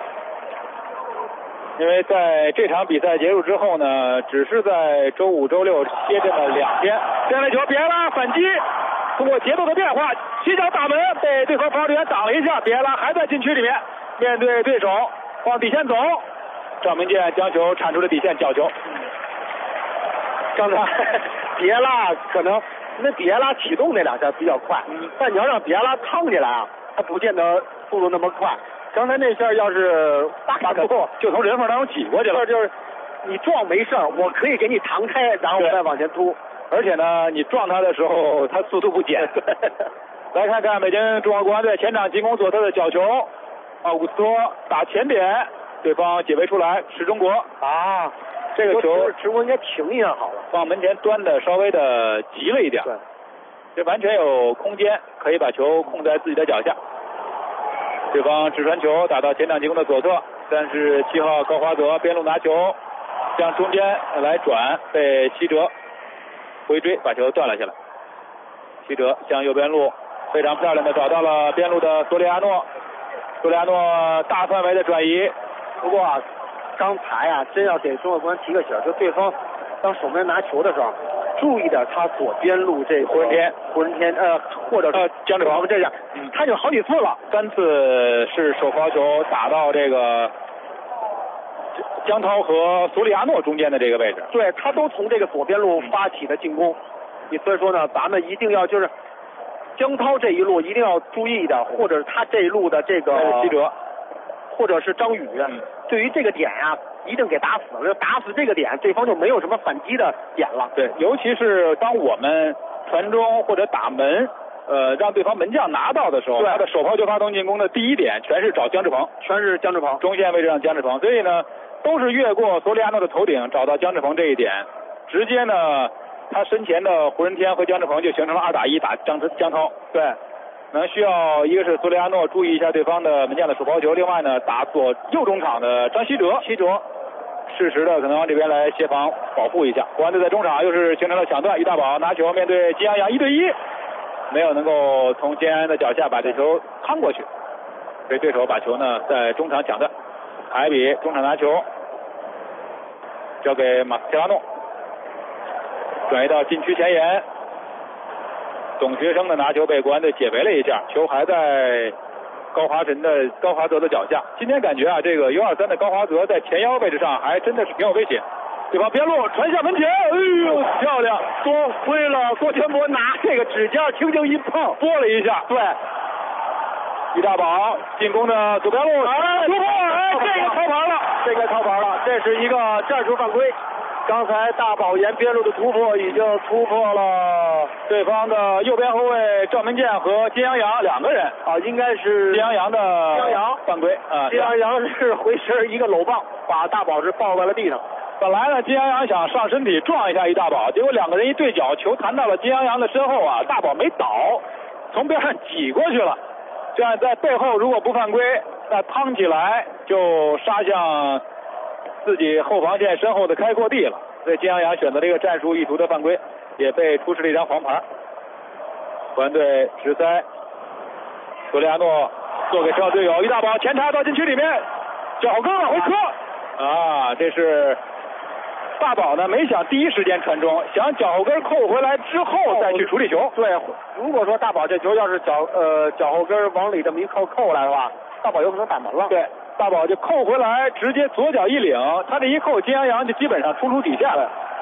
因为在这场比赛结束之后呢，只是在周5、周6歇阵了2天。这样的球，比埃拉反击，通过节奏的变化，起脚打门，被对方防守队员挡了一下。比埃拉还在禁区里面，面对对手往底线走，赵明剑将球铲出了底线，角球。 刚才比埃拉可能那比埃拉启动那2下比较快，但你要让比埃拉趟起来啊，他不见得速度那么快。刚才那下要是大可就从人缝当中挤过去了， 就是你撞没事儿，我可以给你弹开，然后我再往前突。 而且呢，你撞他的时候，他速度不减。来看看北京中赫国安队前场进攻左侧的角球，奥古斯托打前点，对方解围出来，是中国啊。这个球中国应该停一下好了， 往门前端的稍微的急了一点， 对， 这完全有空间可以把球控在自己的脚下。对方直传球打到前场进攻的左侧，37号高华泽边路拿球，向中间来转，被西哲回追把球断了下来。西哲向右边路，非常漂亮的找到了边路的索里亚诺，索里亚诺大范围的转移。 不过啊，刚才啊，真要给中赫国安提个醒，就对方当守门员拿球的时候，注意点他左边路这胡仁天或者江志鹏这样，他就好几次了 ，3次是手抛球打到这个江涛和索里亚诺中间的这个位置， 对他都从这个左边路发起的进攻。所以说呢，咱们一定要就是江涛这一路一定要注意一点，或者他这一路的这个西哲， 或者是张宇，对于这个点呀，一定给打死了。打死这个点，对方就没有什么反击的点了。 对，尤其是当我们传中或者打门，让对方门将拿到的时候，他的手抛球发动进攻的第一点全是找姜志鹏，中线位置上姜志鹏，所以呢，都是越过索里亚诺的头顶找到姜志鹏这一点，直接呢，他身前的胡仁天和姜志鹏就形成了2打1打江涛。 对。 可能需要一个是索里亚诺注意一下对方的门将的手抛球，另外呢打右中场的张稀哲，适时的可能往这边来协防保护一下。国安队在中场又是形成了抢断，于大宝拿球面对金洋洋1对1，没有能够从金洋洋的脚下把这球扛过去，所以对手把球呢在中场抢断。海比中场拿球交给马斯切拉诺，转移到禁区前沿。董学生的拿球被国安队解围了一下，球还在高华泽的脚下。今天感觉啊，这个U23的高华泽在前腰位置上还真的是挺有威胁。对方边路传向门前，哎呦，漂亮！多亏了郭全博拿这个指尖轻轻一碰，拨了一下。对，于大宝进攻的左边路，突破，这个超牌了，这是一个战术犯规。刚才大宝沿边路的突破已经突破了对方的右边后卫赵门健和金洋洋2个人啊，应该是金洋洋犯规啊。金洋洋是回身一个搂抱，把大宝是抱在了地上。本来呢，金洋洋想上身体撞一下于大宝，结果2个人一对角，球弹到了金洋洋的身后啊，大宝没倒，从边上挤过去了。这样在背后如果不犯规，那趟起来就杀向自己后防线身后的开阔地了，所以金洋洋选择了一个战术意图的犯规，也被出示了一张黄牌。国安队直塞，索里亚诺做给身后队友，于大宝前插到禁区里面，脚跟往回磕啊，这是大宝呢没想第一时间传中，想脚后跟扣回来之后再去处理球。对，如果说大宝这球要是脚后跟往里这么一扣来的话，大宝有可能打门了。对。大宝就扣回来，直接左脚一领，他这一扣，金洋洋就基本上冲出底线了。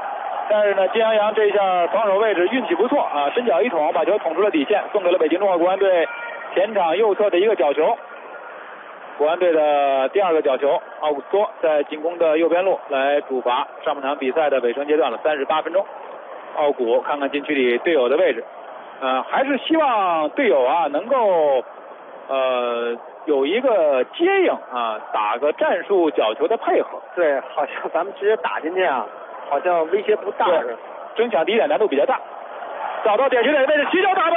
但是呢，金阳洋这一下防守位置运气不错啊，伸脚一捅，把球捅出了底线，送给了北京中赫国安队前场右侧的一个角球。国安队的第二个角球，奥古斯托在进攻的右边路来主罚上半场比赛的尾声阶段了，38分钟。奥古看看禁区里队友的位置，还是希望队友啊能够有一个接应啊，打个战术角球的配合。 对，好像咱们直接打进去啊，好像威胁不大似的。 争抢第一点难度比较大，找到点球点的位置，起脚打门。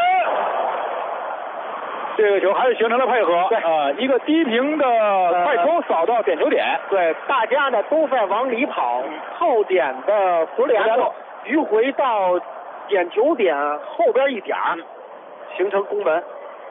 这个球还是形成了配合，一个低平的快攻扫到点球点。 对，大家呢都在往里跑，后点的索里亚诺迂回到点球点后边一点，形成攻门。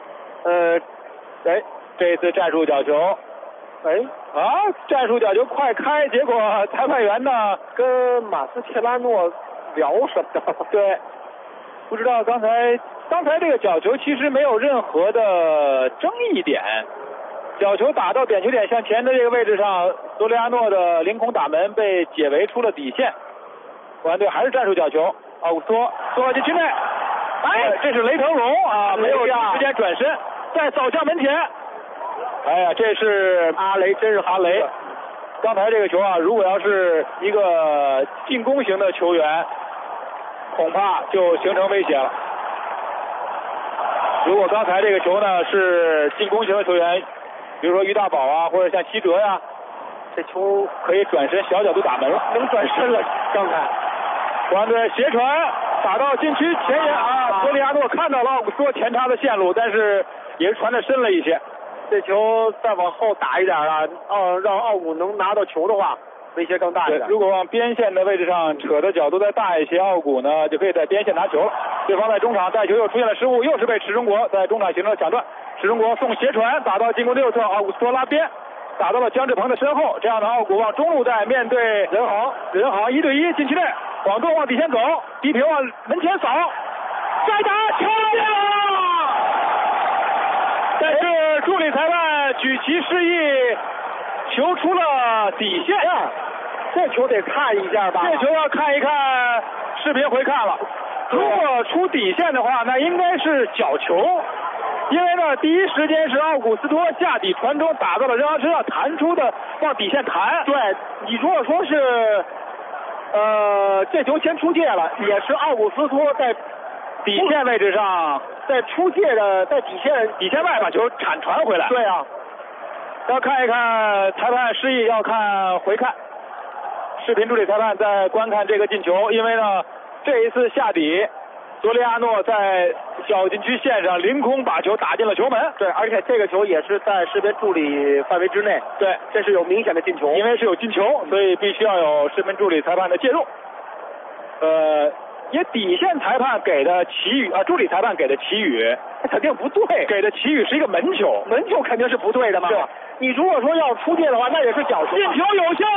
这次战术角球，战术角球快开，结果裁判员呢跟马斯切拉诺聊什么？ 对，不知道刚才这个角球其实没有任何的争议点，角球打到点球点向前的这个位置上，索里亚诺的凌空打门被解围出了底线。国安队还是战术角球，奥古斯托坐进区内，这是雷腾龙啊，没有时间转身，再扫向门前。哎呀，这是阿雷，真是哈雷。刚才这个球啊，如果要是一个进攻型的球员，恐怕就形成威胁了。如果刚才这个球呢是进攻型的球员，比如说于大宝啊，或者像西哲呀，这球可以转身小角度打门了，能转身了。刚才国安队斜传打到禁区前沿啊，索里亚诺看到了奥古斯托前插的线路，但是也是传的深了一些。 这球再往后打一点啊，让奥古能拿到球的话，威胁更大一点。 如果往边线的位置上扯的角度再大一些，奥古呢就可以在边线拿球了。对方在中场带球又出现了失误，又是被池中国在中场形成了抢断。池中国送斜传打到进攻的右侧，奥古斯托拉边，打到了姜志鹏的身后。这样的奥古往中路带，面对任航1对1禁区内，广东往底线走，低平往门前扫，再打球了。但是助理裁判举旗示意，球出了底线。 这球得看一下吧？ 这球要看一看视频回看了。如果出底线的话，那应该是角球，因为呢，第一时间是奥古斯托下底传中打到了任航身上，弹出的往底线弹。 对，你如果说是这球先出界了，也是奥古斯托在底线位置上， 在出界的在底线外把球传回来。 对啊， 要看一看裁判示意，要看回看。视频助理裁判在观看这个进球，因为呢这一次下底，索里亚诺在小禁区线上凌空把球打进了球门。 对，而且这个球也是在视频助理范围之内。 对， 这是有明显的进球。 因为是有进球，所以必须要有视频助理裁判的介入。也底线裁判给的旗语助理裁判给的旗语肯定不对，给的旗语是一个门球， 门球肯定是不对的嘛。 对， 你如果说要出界的话，那也是角球。 进球有效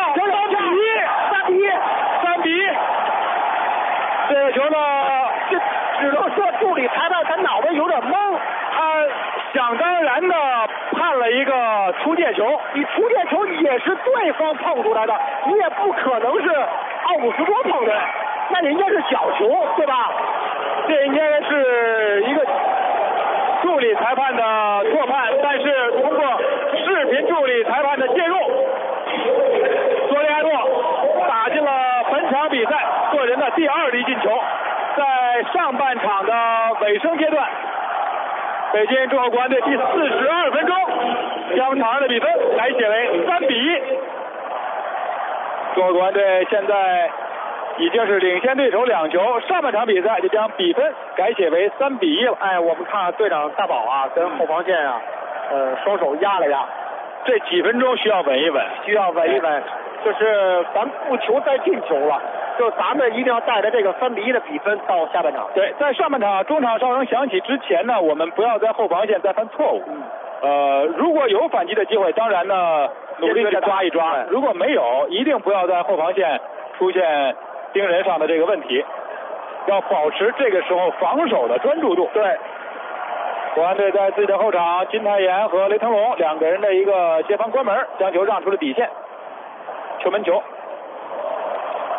，3比1。这个球呢， 这只能说助理裁判他脑袋有点懵， 他想当然的判了一个出界球。 你出界球也是对方碰出来的，你也不可能是奥古斯托碰的。那人家是角球，对吧？ 这应该是一个助理裁判的错判，但是通过视频助理裁判的介入，索里亚诺打进了本场比赛个人的第2粒进球。在上半场的尾声阶段，北京中赫国安队第42分钟将场上的比分改写为3比1。中赫国安队现在已经是领先对手2球，上半场比赛就将比分改写为3比1了。 我们看队长大宝啊，跟后防线啊，双手压了压， 这几分钟需要稳一稳， 就是咱不求再进球了，就咱们一定要带着这个3比1的比分到下半场。 对，在上半场中场哨声响起之前呢，我们不要在后防线再犯错误。如果有反击的机会，当然呢努力去抓一抓；如果没有，一定不要在后防线出现盯人上的这个问题，要保持这个时候防守的专注度。 对， 国安队在自己的后场，金泰妍和雷腾龙2个人的一个协防关门，将球让出了底线，球门球。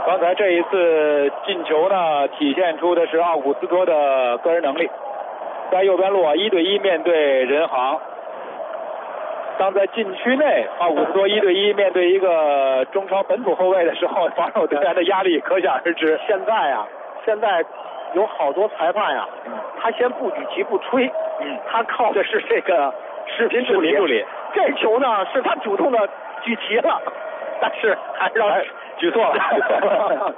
刚才这一次进球呢，体现出的是奥古斯托的个人能力，在右边路啊1对1面对任航。当在禁区内，奥古斯托1对1面对一个中超本土后卫的时候，防守队员的压力可想而知。 现在有好多裁判呀，他先不举旗不吹，他靠的是这个视频助理。这球呢是他主动的举旗了，但是还让举错了。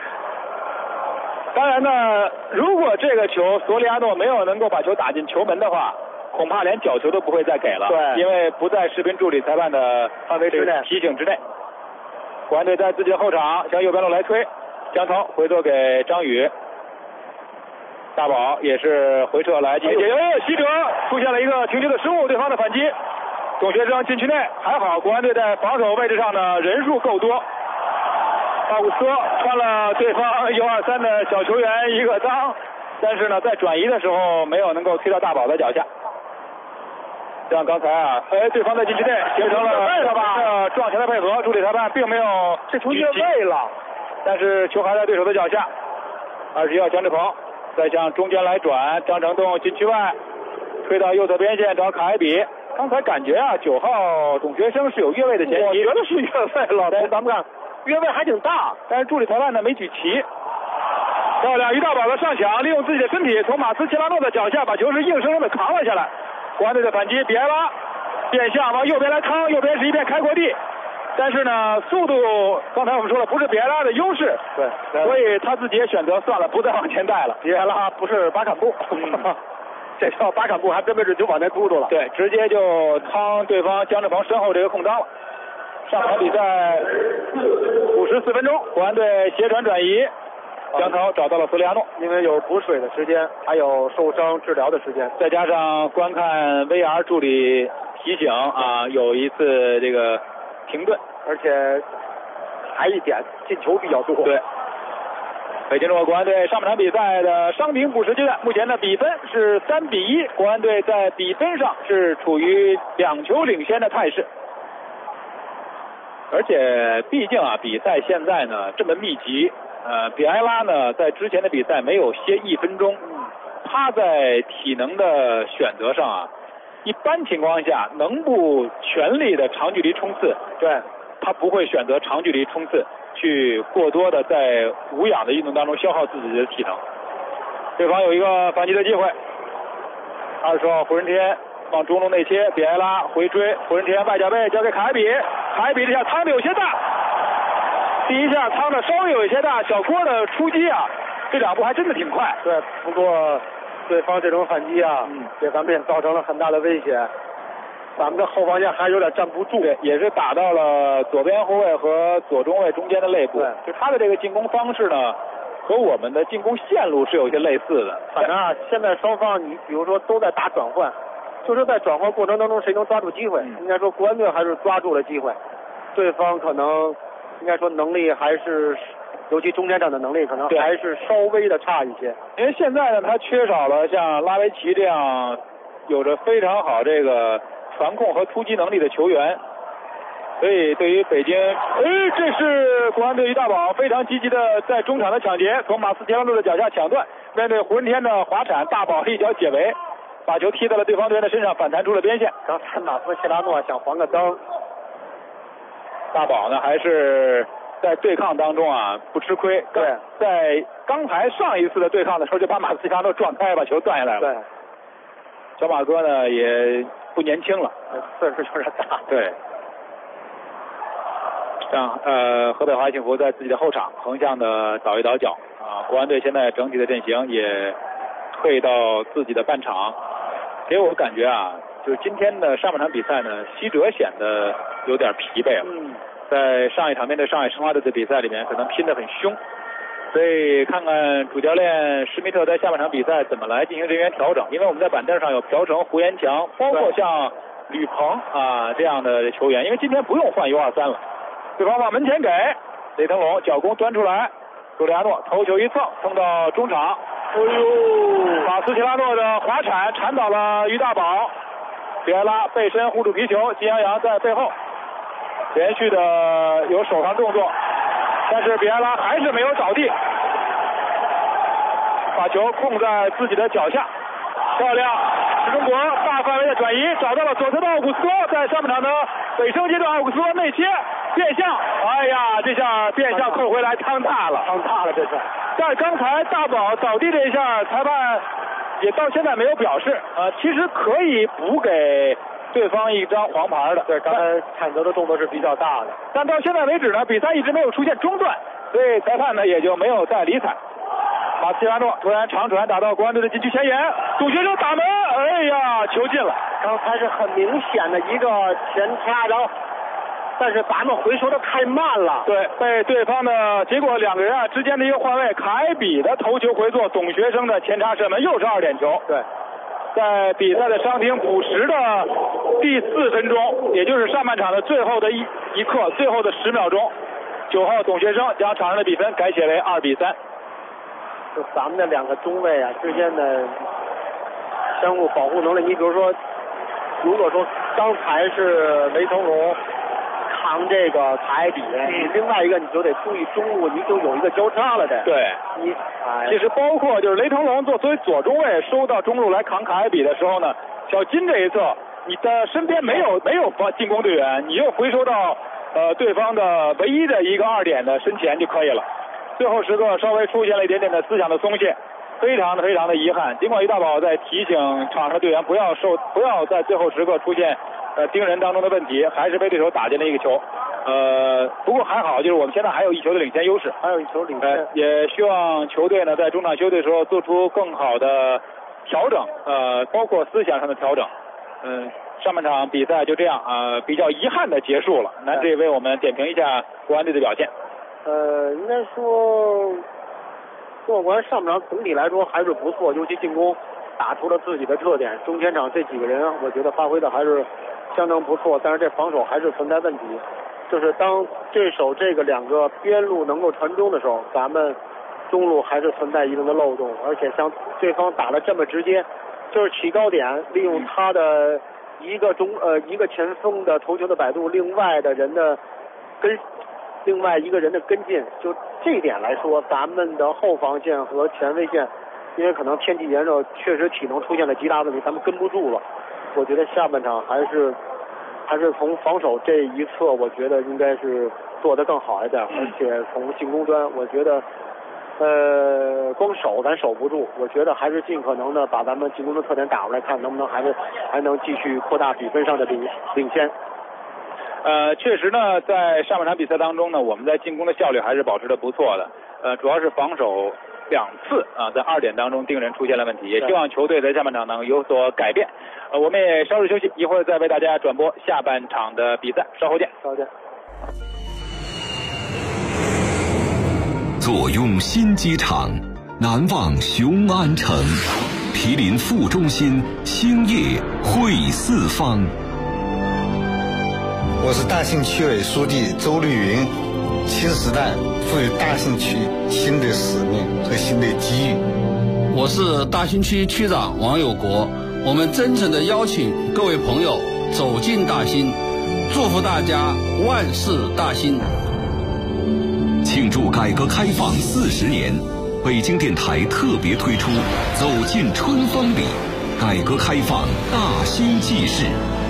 当然呢，如果这个球索里亚诺没有能够把球打进球门的话，恐怕连角球都不会再给了。 对， 因为不在视频助理裁判的范围之内提醒之内。国安队在自己的后场向右边路来推，江涛回撤给张宇，大宝也是回撤来解决。西哲出现了一个停球的失误，对方的反击。董学生禁区内还好，国安队在防守位置上呢人数够多。奥古斯托穿了对方U23的小球员一个裆，但是呢在转移的时候没有能够推到大宝的脚下。像刚才啊，对方在禁区内形成了撞前的配合，助理裁判并没有这球越位了， 但是球还在对手的脚下。21号姜志鹏再向中间来转，张成栋禁区外推到右侧边线找卡埃比。刚才感觉啊，9号董学生是有越位的嫌疑， 我觉得是越位了。咱们看越位还挺大， 但是助理裁判呢没举旗。漂亮，于大宝的上抢，利用自己的身体从马斯切拉诺的脚下把球是硬生生的扛了下来。国安队的反击，比埃拉变向往右边来趟，右边是一片开阔地，但是呢速度刚才我们说了不是比埃拉的优势， 对， 所以他自己也选择算了，不再往前带了。 比埃拉不是巴坎布，这叫巴坎布还真没准就往那突突了， 对，直接就趟对方姜志鹏身后这个空当了。上场比赛54分钟，国安队斜传转移，江涛找到了索里亚诺， 因为有补水的时间，还有受伤治疗的时间， 再加上观看 VR 助理提醒啊，有一次这个停顿， 而且还一点进球比较多。 对，北京中国国安队上半场比赛的伤停补时阶段，目前的比分是3比1，国安队在比分上是处于2球领先的态势。而且毕竟啊，比赛现在呢这么密集，比埃拉呢在之前的比赛没有歇1分钟，他在体能的选择上啊，一般情况下能不全力的长距离冲刺， 对， 他不会选择长距离冲刺，去过多的在无氧的运动当中消耗自己的体能。对方有一个反击的机会，20号胡仁天往中路内切，比埃拉回追，胡仁天外脚背交给卡埃比，卡埃比这下趟的有些大，第一下趟的稍微有一些大，小郭的出击啊，这2步还真的挺快。 对，不过对方这种反击啊，给咱们也造成了很大的威胁，咱们的后防线还有点站不住， 对，也是打到了左边后卫和左中卫中间的肋部。 对， 就他的这个进攻方式呢，和我们的进攻线路是有些类似的。 反正啊，现在双方你比如说都在打转换，就是在转换过程当中谁能抓住机会，应该说国安队还是抓住了机会，对方可能应该说能力还是，尤其中间站的能力可能还是稍微的差一些。 因为现在呢，他缺少了像拉维奇这样有着非常好这个传控和突击能力的球员，所以对于北京，这是国安队于大宝非常积极的在中场的抢劫，从马斯切拉诺的脚下抢断，面对胡仁天的滑铲，大宝一脚解围，把球踢到了对方队员的身上，反弹出了边线。 刚才马斯切拉诺想还个灯， 大宝呢还是在对抗当中啊不吃亏。 对， 在刚才上一次的对抗的时候就把马斯切拉诺撞开，把球断下来了。 对， 小马哥呢也不年轻了， 岁数有点大。 对。让河北华幸福在自己的后场横向的倒一倒脚啊，国安队现在整体的阵型也退到自己的半场，给我感觉啊，就是今天的上半场比赛呢，西哲显得有点疲惫了。在上一场面对上海申花队的比赛里面，可能拼得很凶，所以看看主教练施密特在下半场比赛怎么来进行人员调整，因为我们在板凳上有朴成、胡延强，包括像吕鹏啊这样的球员，因为今天不用换U23了。对方往门前给雷腾龙脚弓端出来，索里亚诺头球一蹭到中场，马斯切拉诺的滑铲铲倒了于大宝，比埃拉背身护住皮球，金阳洋在背后连续的有手上动作， 但是比埃拉还是没有倒地，把球控在自己的脚下，漂亮！石中国大范围的转移，找到了左侧的奥古斯托，在上半场的尾声阶段，奥古斯托内切变向，哎呀，这下变向扣回来，趟大了，这是。但刚才大宝倒地这一下，裁判也到现在没有表示，其实可以补给对方一张黄牌的。 对，刚才铲球的动作是比较大的， 但到现在为止呢，比赛一直没有出现中断，所以裁判呢也就没有再理睬。马斯切拉诺突然长传打到国安队的禁区前沿，董学生打门，哎呀，球进了。 刚才是很明显的一个前插，然后但是咱们回收的太慢了。 对，被对方的结果两个人之间的一个换位，凯比的头球回做，董学生的前插射门，又是2点球。 对， 在比赛的伤停补时的第4分钟，也就是上半场的最后的一刻，最后的10秒钟，9号董学生将场上的比分改写为2-3。 就咱们的两个中卫之间的相互保护能力，你比如说，如果说刚才是雷腾龙扛这个凯比，另外一个你就得注意中路，你就有一个交叉了的。 对，其实包括就是雷腾龙作为左中卫收到中路来扛凯比的时候呢，小金这一侧你的身边没有进攻队员，你就回收到对方的唯一的一个2点的身前就可以了。最后时刻稍微出现了一点点的思想的松懈，非常的遗憾。尽管于大宝在提醒场上的队员不要在最后时刻出现盯人当中的问题，还是被对手打进了一个球。不过还好，就是我们现在还有1球的领先优势，也希望球队呢在中场休队的时候做出更好的调整，包括思想上的调整。上半场比赛就这样比较遗憾的结束了。南志为我们点评一下国安队的表现。 应该说，国安上半场总体来说还是不错，尤其进攻打出了自己的特点。中前场这几个人，我觉得发挥的还是相当不错，但是这防守还是存在问题。就是当这个2个边路能够传中的时候，咱们中路还是存在一定的漏洞，而且像对方打得这么直接，就是起高点，利用他的一个前锋的头球的摆渡，另外一个人的跟进，就这一点来说，咱们的后防线和前卫线，因为可能天气炎热，确实体能出现了极大问题，咱们跟不住了。我觉得下半场还是从防守这一侧，我觉得应该是做得更好一点，而且从进攻端，我觉得光守咱守不住，我觉得还是尽可能的把咱们进攻的特点打出来，看能不能还能继续扩大比分上的领先。 确实呢，在上半场比赛当中呢，我们在进攻的效率还是保持得不错的。主要是防守2次在2点当中盯人出现了问题，也希望球队在下半场能有所改变。我们也稍事休息，一会儿再为大家转播下半场的比赛，稍后见。 坐拥新机场，难忘雄安城，毗邻副中心，兴业汇四方。 我是大兴区委书记周绿云。新时代赋予大兴区新的使命和新的机遇。 我是大兴区区长王有国。我们真诚地邀请各位朋友走进大兴，祝福大家万事大兴。 庆祝改革开放40年，北京电台特别推出走进春风里，改革开放大兴纪事。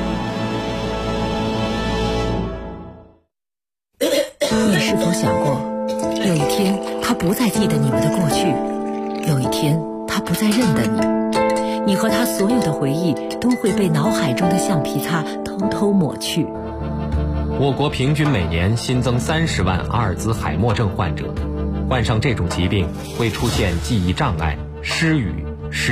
你是否想过，有一天他不再记得你们的过去，有一天他不再认得你，你和他所有的回忆都会被脑海中的橡皮擦偷偷抹去。 我国平均每年新增30万阿尔兹海默症患者，患上这种疾病会出现记忆障碍、失语、